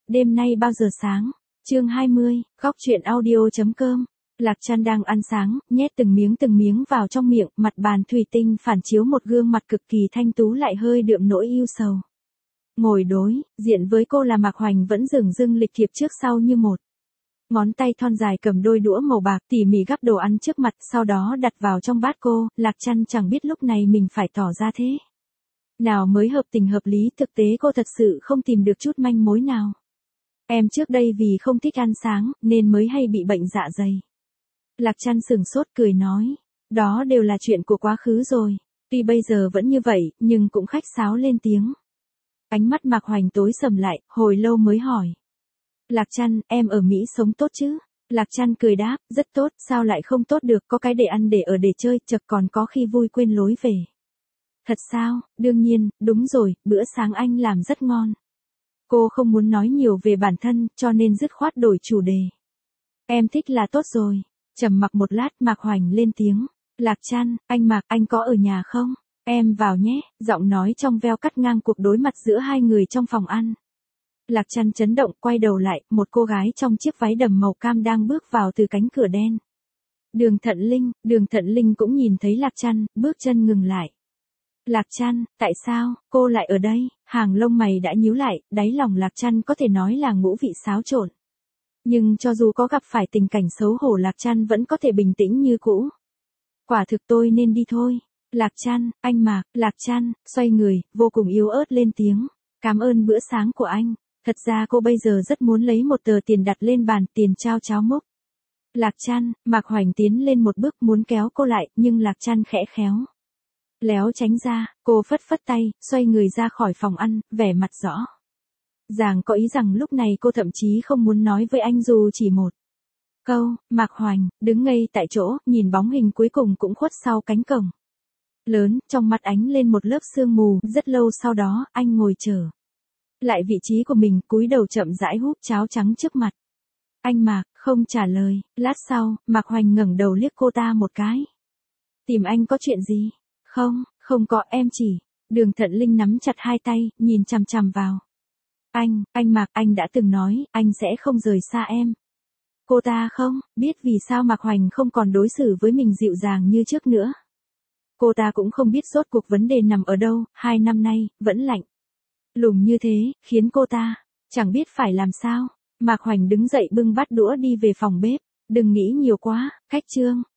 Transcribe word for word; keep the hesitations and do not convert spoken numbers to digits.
đêm nay bao giờ sáng? Chương hai mươi, góc truyện audio chấm com. Lạc Trăn đang ăn sáng, nhét từng miếng từng miếng vào trong miệng, mặt bàn thủy tinh phản chiếu một gương mặt cực kỳ thanh tú lại hơi đượm nỗi ưu sầu. Ngồi đối diện với cô là Mạc Hoành vẫn dửng dưng lịch thiệp trước sau như một. Ngón tay thon dài cầm đôi đũa màu bạc tỉ mỉ gắp đồ ăn trước mặt, sau đó đặt vào trong bát cô. Lạc Trăn chẳng biết lúc này mình phải tỏ ra thế nào mới hợp tình hợp lý, thực tế cô thật sự không tìm được chút manh mối nào. Em trước đây vì không thích ăn sáng, nên mới hay bị bệnh dạ dày. Lạc Trăn sừng sốt cười nói, đó đều là chuyện của quá khứ rồi, tuy bây giờ vẫn như vậy, nhưng cũng khách sáo lên tiếng. Ánh mắt Mạc Hoành tối sầm lại, hồi lâu mới hỏi. Lạc Trăn, em ở Mỹ sống tốt chứ? Lạc Trăn cười đáp, rất tốt, sao lại không tốt được, có cái để ăn để ở để chơi, chật còn có khi vui quên lối về. Thật sao, đương nhiên, đúng rồi, bữa sáng anh làm rất ngon. Cô không muốn nói nhiều về bản thân, cho nên dứt khoát đổi chủ đề. Em thích là tốt rồi. Trầm mặc một lát, Mạc Hoành lên tiếng. Lạc Trăn, anh Mạc, anh có ở nhà không? Em vào nhé, giọng nói trong veo cắt ngang cuộc đối mặt giữa hai người trong phòng ăn. Lạc Trăn chấn động, quay đầu lại, một cô gái trong chiếc váy đầm màu cam đang bước vào từ cánh cửa đen. Đường Thận Linh, Đường Thận Linh cũng nhìn thấy Lạc Trăn, bước chân ngừng lại. Lạc Trăn, tại sao, cô lại ở đây? Hàng lông mày đã nhíu lại, đáy lòng Lạc Trăn có thể nói là ngũ vị xáo trộn. Nhưng cho dù có gặp phải tình cảnh xấu hổ, Lạc Trăn vẫn có thể bình tĩnh như cũ. Quả thực tôi nên đi thôi. Lạc Trăn, anh Mạc, Lạc Trăn, xoay người, vô cùng yếu ớt lên tiếng. Cảm ơn bữa sáng của anh. Thật ra cô bây giờ rất muốn lấy một tờ tiền đặt lên bàn, tiền trao cháo múc. Lạc Trăn, Mạc Hoành tiến lên một bước muốn kéo cô lại, nhưng Lạc Trăn khẽ khéo léo tránh ra, cô phất phất tay, xoay người ra khỏi phòng ăn, vẻ mặt rõ ràng có ý rằng lúc này cô thậm chí không muốn nói với anh dù chỉ một câu. Mạc Hoành đứng ngây tại chỗ, nhìn bóng hình cuối cùng cũng khuất sau cánh cổng lớn, trong mắt ánh lên một lớp sương mù. Rất lâu sau đó, anh ngồi trở lại vị trí của mình, cúi đầu chậm rãi húp cháo trắng trước mặt. Anh Mạc không trả lời. Lát sau, Mạc Hoành ngẩng đầu liếc cô ta một cái. Tìm anh có chuyện gì? Không, không có, em chỉ. Đường Thận Linh nắm chặt hai tay, nhìn chằm chằm vào. Anh, anh Mạc, anh đã từng nói, anh sẽ không rời xa em. Cô ta không biết vì sao Mạc Hoành không còn đối xử với mình dịu dàng như trước nữa. Cô ta cũng không biết rốt cuộc vấn đề nằm ở đâu, hai năm nay, vẫn lạnh lùng như thế, khiến cô ta chẳng biết phải làm sao. Mạc Hoành đứng dậy bưng bát đũa đi về phòng bếp. Đừng nghĩ nhiều quá, khách trương.